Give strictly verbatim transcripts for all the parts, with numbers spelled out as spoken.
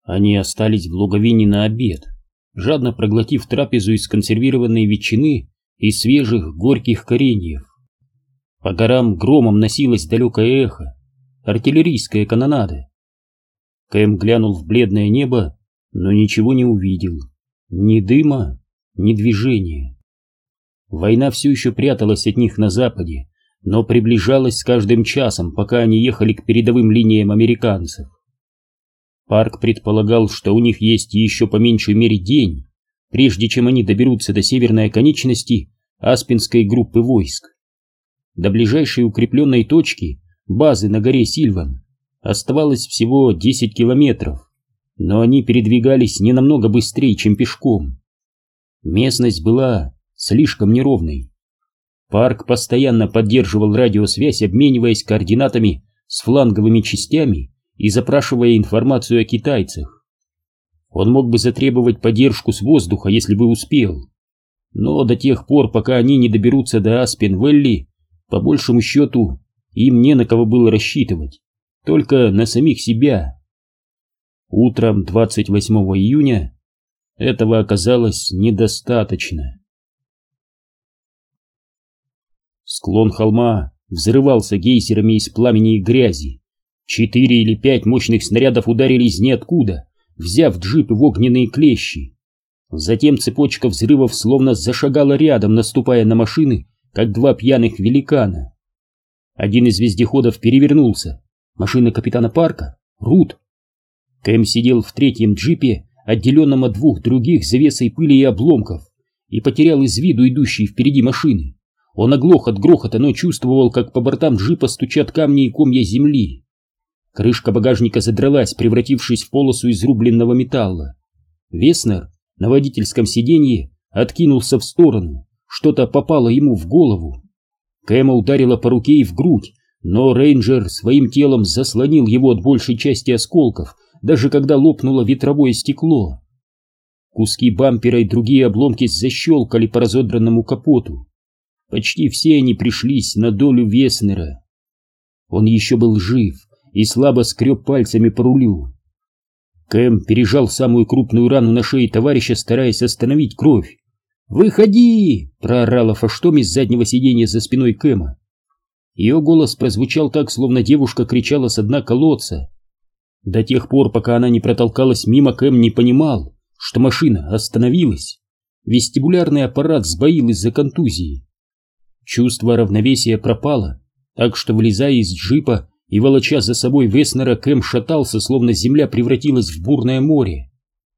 Они остались в луговине на обед, жадно проглотив трапезу из консервированной ветчины и свежих горьких кореньев. По горам громом носилось далекое эхо, артиллерийская канонада. Кэм глянул в бледное небо, но ничего не увидел. Ни дыма, ни движения. Война все еще пряталась от них на западе, но приближалась с каждым часом, пока они ехали к передовым линиям американцев. Парк предполагал, что у них есть еще по меньшей мере день, прежде чем они доберутся до северной оконечности Аспенской группы войск. До ближайшей укрепленной точки, базы на горе Сильван, оставалось всего десять километров, но они передвигались не намного быстрее, чем пешком. Местность была слишком неровной. Парк постоянно поддерживал радиосвязь, обмениваясь координатами с фланговыми частями и запрашивая информацию о китайцах. Он мог бы затребовать поддержку с воздуха, если бы успел. Но до тех пор, пока они не доберутся до Аспен-Вэлли, по большему счету, им не на кого было рассчитывать, только на самих себя. Утром двадцать восьмого июня этого оказалось недостаточно. Склон холма взрывался гейсерами из пламени и грязи. Четыре или пять мощных снарядов ударили из ниоткуда, взяв джип в огненные клещи. Затем цепочка взрывов словно зашагала рядом, наступая на машины, как два пьяных великана. Один из вездеходов перевернулся. Машина капитана Парка, Рут. Кэм сидел в третьем джипе, отделенном от двух других завесой пыли и обломков, и потерял из виду идущие впереди машины. Он оглох от грохота, но чувствовал, как по бортам джипа стучат камни и комья земли. Крышка багажника задралась, превратившись в полосу изрубленного металла. Веснер на водительском сиденье откинулся в сторону, что-то попало ему в голову. Кэма ударило по руке и в грудь, но рейнджер своим телом заслонил его от большей части осколков, даже когда лопнуло ветровое стекло. Куски бампера и другие обломки защелкали по разодранному капоту. Почти все они пришлись на долю Веснера. Он еще был жив и слабо скреб пальцами по рулю. Кэм пережал самую крупную рану на шее товарища, стараясь остановить кровь. «Выходи!» — проорала Фаштоми с заднего сиденья за спиной Кэма. Ее голос прозвучал так, словно девушка кричала со дна колодца. До тех пор, пока она не протолкалась мимо, Кэм не понимал, что машина остановилась. Вестибулярный аппарат сбоил из-за контузии. Чувство равновесия пропало, так что, вылезая из джипа и волоча за собой Веснера, Кэм шатался, словно земля превратилась в бурное море.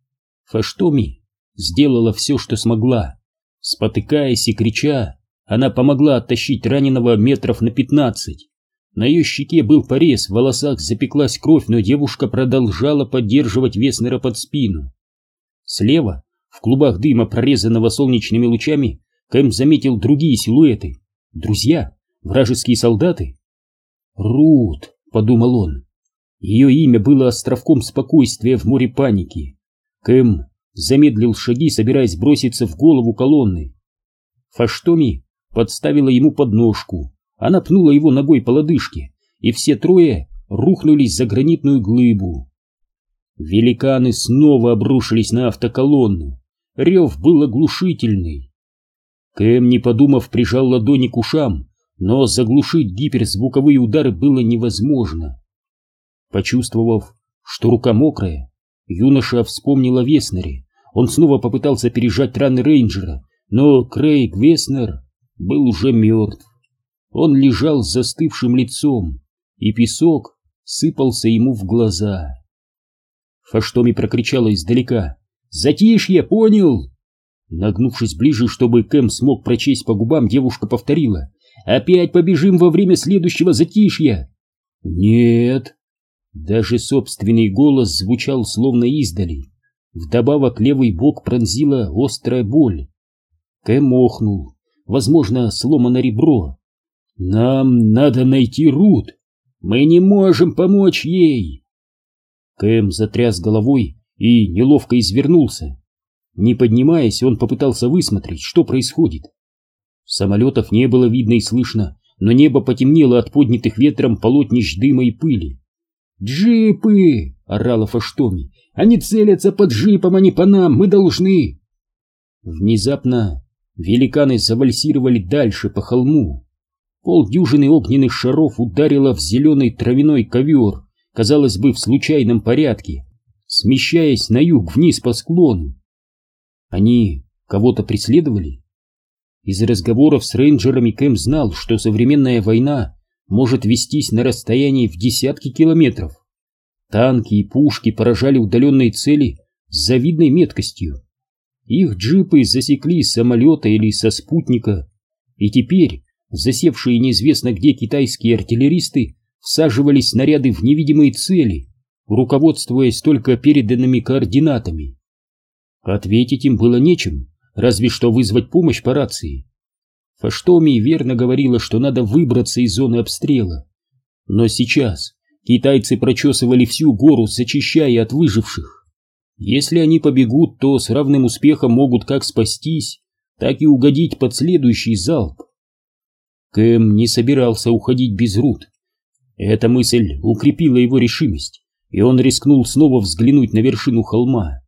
Фаштоми сделала все, что смогла. Спотыкаясь и крича, она помогла оттащить раненого метров на пятнадцать. На ее щеке был порез, в волосах запеклась кровь, но девушка продолжала поддерживать Веснера под спину. Слева, в клубах дыма, прорезанного солнечными лучами, Кэм заметил другие силуэты. Друзья? Вражеские солдаты? «Рут», — подумал он. Ее имя было островком спокойствия в море паники. Кэм замедлил шаги, собираясь броситься в голову колонны. Фаштоми подставила ему подножку. Она пнула его ногой по лодыжке, и все трое рухнулись за гранитную глыбу. Великаны снова обрушились на автоколонну. Рев был оглушительный. Кэм, не подумав, прижал ладони к ушам, но заглушить гиперзвуковые удары было невозможно. Почувствовав, что рука мокрая, юноша вспомнил о Веснере. Он снова попытался пережать раны рейнджера, но Крейг Веснер был уже мертв. Он лежал с застывшим лицом, и песок сыпался ему в глаза. Фаштоми прокричала издалека: «Затишье, понял?» Нагнувшись ближе, чтобы Кэм смог прочесть по губам, девушка повторила: «Опять побежим во время следующего затишья?» «Нет». Даже собственный голос звучал словно издали. Вдобавок левый бок пронзила острая боль. Кэм охнул. Возможно, сломано ребро. «Нам надо найти Рут. Мы не можем помочь ей!» Кэм затряс головой и неловко извернулся. Не поднимаясь, он попытался высмотреть, что происходит. Самолетов не было видно и слышно, но небо потемнело от поднятых ветром полотнищ дыма и пыли. «Джипы!» — — орала Фаштоми. «Они целятся под джипом, а не по нам! Мы должны!» Внезапно великаны завальсировали дальше по холму. Полдюжины огненных шаров ударило в зеленый травяной ковер, казалось бы, в случайном порядке, смещаясь на юг вниз по склону. Они кого-то преследовали? Из разговоров с рейнджерами Кэм знал, что современная война может вестись на расстоянии в десятки километров. Танки и пушки поражали удаленные цели с завидной меткостью. Их джипы засекли с самолета или со спутника, и теперь засевшие неизвестно где китайские артиллеристы всаживали снаряды в невидимые цели, руководствуясь только переданными координатами. Ответить им было нечем, разве что вызвать помощь по рации. Фаштоми верно говорила, что надо выбраться из зоны обстрела. Но сейчас китайцы прочесывали всю гору, зачищая от выживших. Если они побегут, то с равным успехом могут как спастись, так и угодить под следующий залп. Кэм не собирался уходить без Рут. Эта мысль укрепила его решимость, и он рискнул снова взглянуть на вершину холма.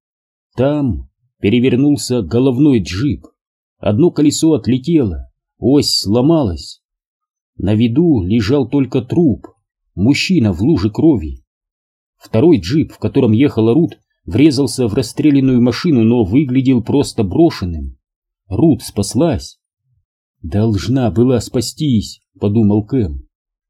Там перевернулся головной джип. Одно колесо отлетело, ось сломалась. На виду лежал только труп, мужчина в луже крови. Второй джип, в котором ехала Рут, врезался в расстрелянную машину, но выглядел просто брошенным. Рут спаслась. «Должна была спастись», — подумал Кэм.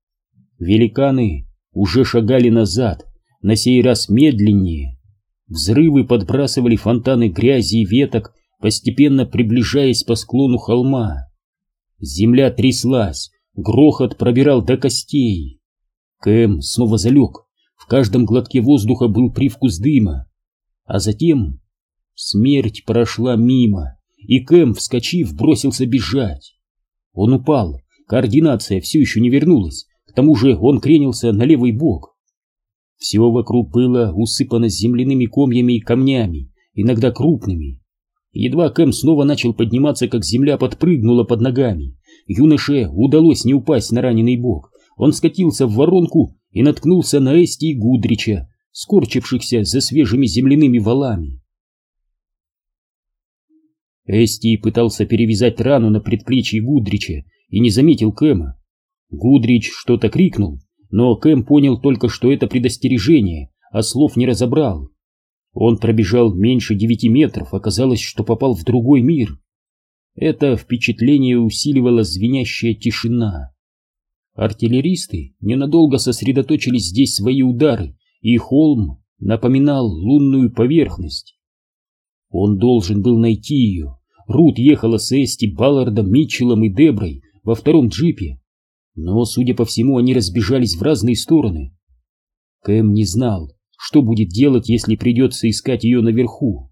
Великаны уже шагали назад, на сей раз медленнее. Взрывы подбрасывали фонтаны грязи и веток, постепенно приближаясь по склону холма. Земля тряслась, грохот пробирал до костей. Кэм снова залег, в каждом глотке воздуха был привкус дыма. А затем смерть прошла мимо, и Кэм, вскочив, бросился бежать. Он упал, координация все еще не вернулась, к тому же он кренился на левый бок. Все вокруг было усыпано земляными комьями и камнями, иногда крупными. Едва Кэм снова начал подниматься, как земля подпрыгнула под ногами. Юноше удалось не упасть на раненый бок. Он скатился в воронку и наткнулся на Эсти и Гудрича, скорчившихся за свежими земляными валами. Эсти пытался перевязать рану на предплечье Гудрича и не заметил Кэма. Гудрич что-то крикнул, но Кэм понял только, что это предостережение, а слов не разобрал. Он пробежал меньше девяти метров, оказалось, что попал в другой мир. Это впечатление усиливала звенящая тишина. Артиллеристы ненадолго сосредоточили здесь свои удары, и холм напоминал лунную поверхность. Он должен был найти ее. Рут ехала с Эсти, Баллардом, Митчеллом и Деброй во втором джипе. Но, судя по всему, они разбежались в разные стороны. Кэм не знал, что будет делать, если придется искать ее наверху.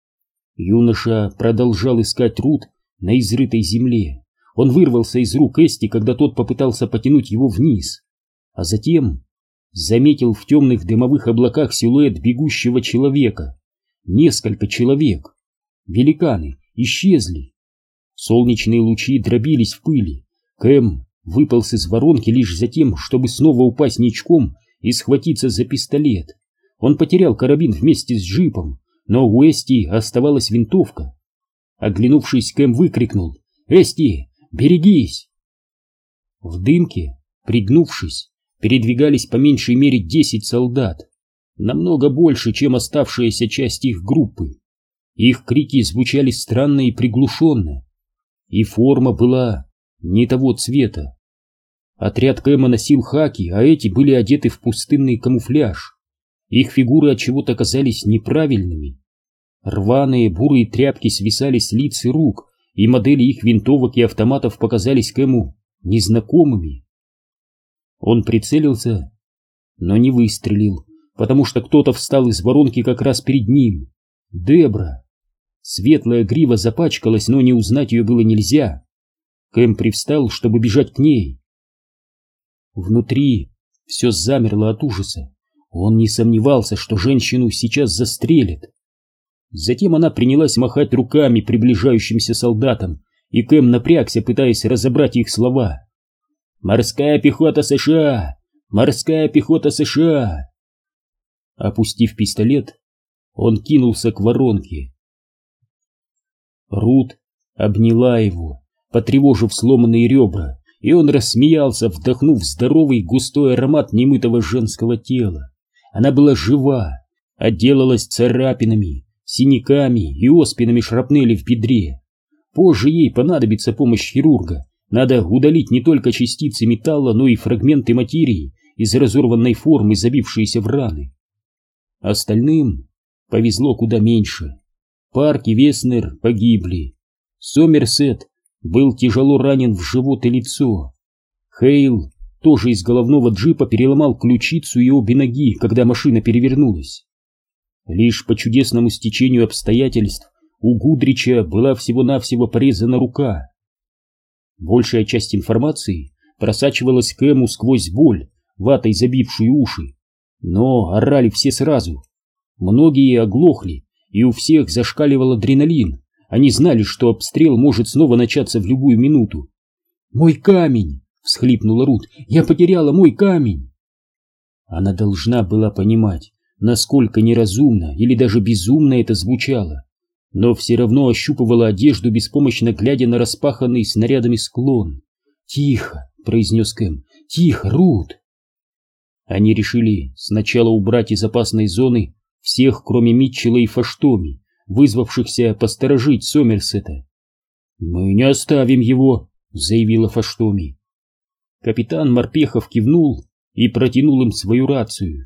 Юноша продолжал искать Рут на изрытой земле. Он вырвался из рук Эсти, когда тот попытался потянуть его вниз, а затем заметил в темных дымовых облаках силуэт бегущего человека. Несколько человек. Великаны исчезли. Солнечные лучи дробились в пыли. Кэм выполз из воронки лишь за тем, чтобы снова упасть ничком и схватиться за пистолет. Он потерял карабин вместе с джипом, но у Эсти оставалась винтовка. Оглянувшись, Кэм выкрикнул: «Эсти, берегись!» В дымке, пригнувшись, передвигались по меньшей мере десять солдат. Намного больше, чем оставшаяся часть их группы. Их крики звучали странно и приглушенно, и форма была не того цвета. Отряд Кэма носил хаки, а эти были одеты в пустынный камуфляж. Их фигуры отчего-то казались неправильными. Рваные бурые тряпки свисали с лиц и рук, и модели их винтовок и автоматов показались Кэму незнакомыми. Он прицелился, но не выстрелил, потому что кто-то встал из воронки как раз перед ним. Дебра. Светлая грива запачкалась, но не узнать ее было нельзя. Кэм привстал, чтобы бежать к ней. Внутри все замерло от ужаса. Он не сомневался, что женщину сейчас застрелят. Затем она принялась махать руками приближающимся солдатам, и Кэм напрягся, пытаясь разобрать их слова. «Морская пехота США! Морская пехота США!» Опустив пистолет, он кинулся к воронке. Рут обняла его, потревожив сломанные ребра, и он рассмеялся, вдохнув здоровый густой аромат немытого женского тела. Она была жива, отделалась царапинами, синяками и оспинами шрапнели в бедре. Позже ей понадобится помощь хирурга. Надо удалить не только частицы металла, но и фрагменты материи из разорванной формы, забившиеся в раны. Остальным повезло куда меньше. Парк и Веснер погибли. Сомерсет был тяжело ранен в живот и лицо. Хейл тоже из головного джипа переломал ключицу и обе ноги, когда машина перевернулась. Лишь по чудесному стечению обстоятельств у Гудрича была всего-навсего порезана рука. Большая часть информации просачивалась к Эму сквозь боль, ватой забившую уши. Но орали все сразу. Многие оглохли, и у всех зашкаливал адреналин. Они знали, что обстрел может снова начаться в любую минуту. «Мой камень!» — всхлипнула Рут. «Я потеряла мой камень!» Она должна была понимать, насколько неразумно или даже безумно это звучало, но все равно ощупывала одежду, беспомощно глядя на распаханный снарядами склон. «Тихо!» — произнес Кэм. «Тихо, Рут!» Они решили сначала убрать из опасной зоны всех, кроме Митчелла и Фаштоми, вызвавшихся посторожить Сомерсета. «Мы не оставим его», — заявила Фаштоми. Капитан Морпехов кивнул и протянул им свою рацию.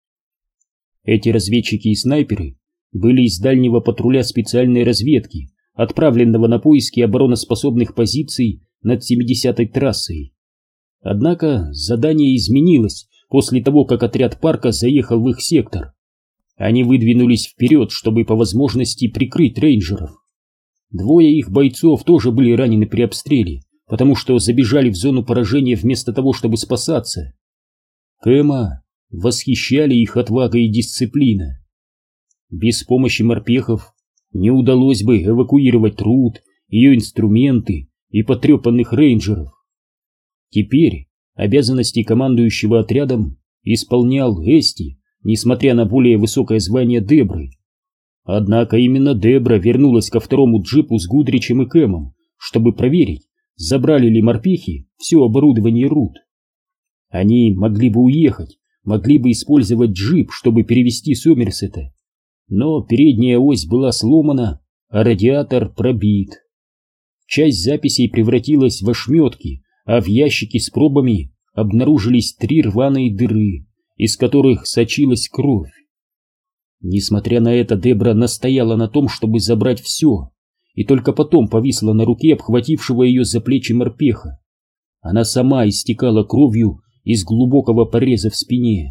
Эти разведчики и снайперы были из дальнего патруля специальной разведки, отправленного на поиски обороноспособных позиций над семидесятой трассой. Однако задание изменилось после того, как отряд парка заехал в их сектор. Они выдвинулись вперед, чтобы по возможности прикрыть рейнджеров. Двое их бойцов тоже были ранены при обстреле, потому что забежали в зону поражения вместо того, чтобы спасаться. Кэма восхищали их отвага и дисциплина. Без помощи морпехов не удалось бы эвакуировать Рут, ее инструменты и потрепанных рейнджеров. Теперь обязанности командующего отрядом исполнял Эсти, несмотря на более высокое звание Дебры. Однако именно Дебра вернулась ко второму джипу с Гудричем и Кэмом, чтобы проверить, забрали ли морпехи все оборудование Рут. Они могли бы уехать, могли бы использовать джип, чтобы перевезти Сомерсета, но передняя ось была сломана, а радиатор пробит. Часть записей превратилась в ошметки, а в ящике с пробами обнаружились три рваные дыры, из которых сочилась кровь. Несмотря на это, Дебра настояла на том, чтобы забрать все, и только потом повисла на руке обхватившего ее за плечи морпеха. Она сама истекала кровью из глубокого пореза в спине.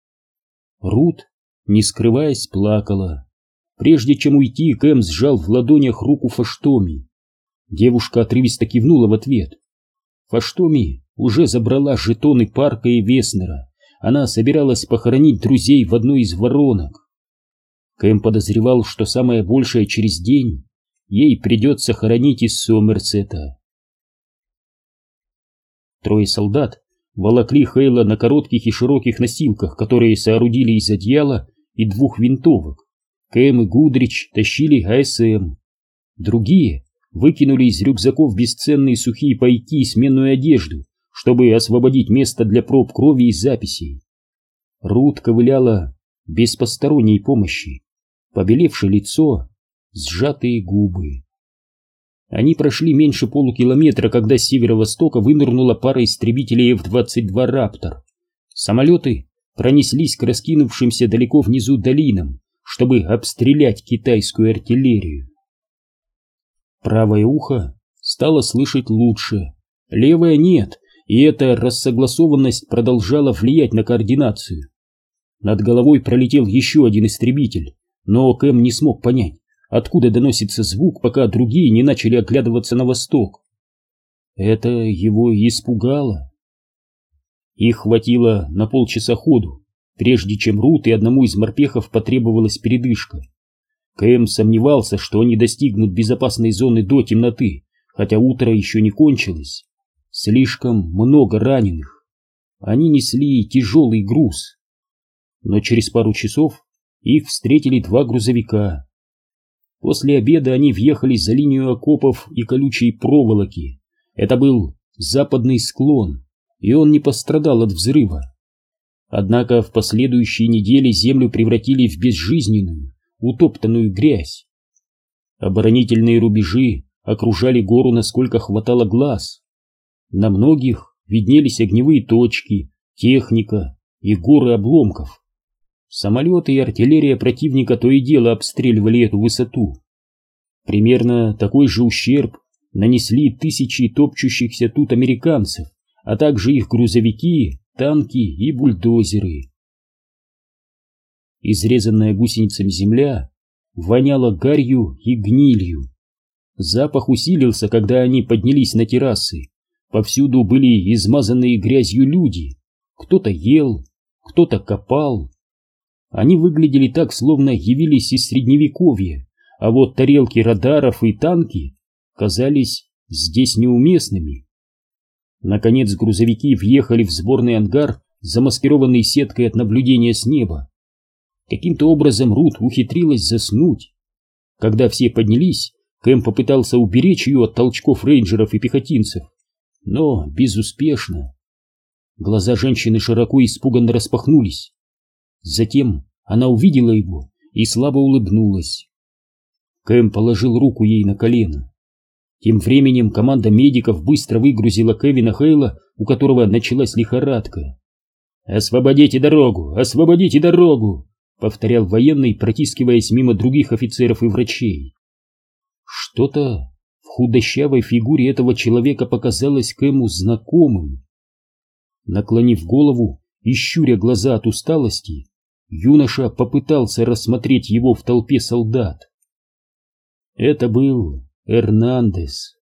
Рут, не скрываясь, плакала. Прежде чем уйти, Кэм сжал в ладонях руку Фаштоми. Девушка отрывисто кивнула в ответ. Фаштоми уже забрала жетоны Парка и Веснера. Она собиралась похоронить друзей в одной из воронок. Кэм подозревал, что самое большее через день ей придется хоронить из Сомерсета. Трое солдат волокли Хейла на коротких и широких носилках, которые соорудили из одеяла и двух винтовок. Кэм и Гудрич тащили А Эс Эм. Другие выкинули из рюкзаков бесценные сухие пайки и сменную одежду, чтобы освободить место для проб крови и записей. Рут ковыляла без посторонней помощи, побелевшее лицо, сжатые губы. Они прошли меньше полукилометра, когда с северо-востока вынырнула пара истребителей Эф двадцать два «Раптор». Самолеты пронеслись к раскинувшимся далеко внизу долинам, чтобы обстрелять китайскую артиллерию. Правое ухо стало слышать лучше, левое нет, и эта рассогласованность продолжала влиять на координацию. Над головой пролетел еще один истребитель, но Кэм не смог понять, откуда доносится звук, пока другие не начали оглядываться на восток. Это его испугало. Их хватило на полчаса ходу, прежде чем Рут и одному из морпехов потребовалась передышка. Кэм сомневался, что они достигнут безопасной зоны до темноты, хотя утро еще не кончилось. Слишком много раненых. Они несли тяжелый груз. но через пару часов их встретили два грузовика. После обеда они въехали за линию окопов и колючей проволоки. Это был западный склон, и он не пострадал от взрыва. Однако в последующие недели землю превратили в безжизненную, утоптанную грязь. Оборонительные рубежи окружали гору, насколько хватало глаз. На многих виднелись огневые точки, техника и горы обломков. Самолеты и артиллерия противника то и дело обстреливали эту высоту. Примерно такой же ущерб нанесли тысячи топчущихся тут американцев, а также их грузовики, танки и бульдозеры. Изрезанная гусеницами земля воняла гарью и гнилью. Запах усилился, когда они поднялись на террасы. Повсюду были измазанные грязью люди. Кто-то ел, кто-то копал. Они выглядели так, словно явились из средневековья, а вот тарелки радаров и танки казались здесь неуместными. Наконец грузовики въехали в сборный ангар, замаскированный сеткой от наблюдения с неба. Каким-то образом Рут ухитрилась заснуть. Когда все поднялись, Кэм попытался уберечь ее от толчков рейнджеров и пехотинцев, но безуспешно. Глаза женщины широко и испуганно распахнулись. Затем она увидела его и слабо улыбнулась. Кэм положил руку ей на колено. Тем временем команда медиков быстро выгрузила Кевина Хейла, у которого началась лихорадка. «Освободите дорогу! Освободите дорогу!» — повторял военный, протискиваясь мимо других офицеров и врачей. Что-то в худощавой фигуре этого человека показалось Кэму знакомым. Наклонив голову и щуря глаза от усталости, юноша попытался рассмотреть его в толпе солдат. Это был Эрнандес.